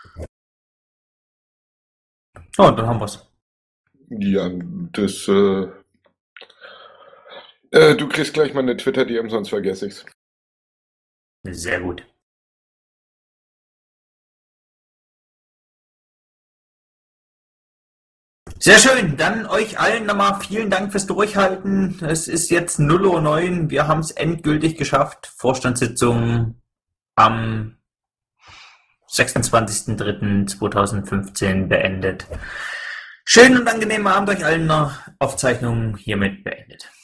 A: Oh, und dann haben wir's.
B: Ja, das, äh, äh, du kriegst gleich mal eine Twitter-D M, sonst vergesse ich's.
A: Sehr gut. Sehr schön, dann euch allen nochmal vielen Dank fürs Durchhalten. Es ist jetzt null Uhr neun, wir haben es endgültig geschafft. Vorstandssitzung am sechsundzwanzigsten dritten zweitausendfünfzehn beendet. Schönen und angenehmen Abend euch allen noch. Aufzeichnung hiermit beendet.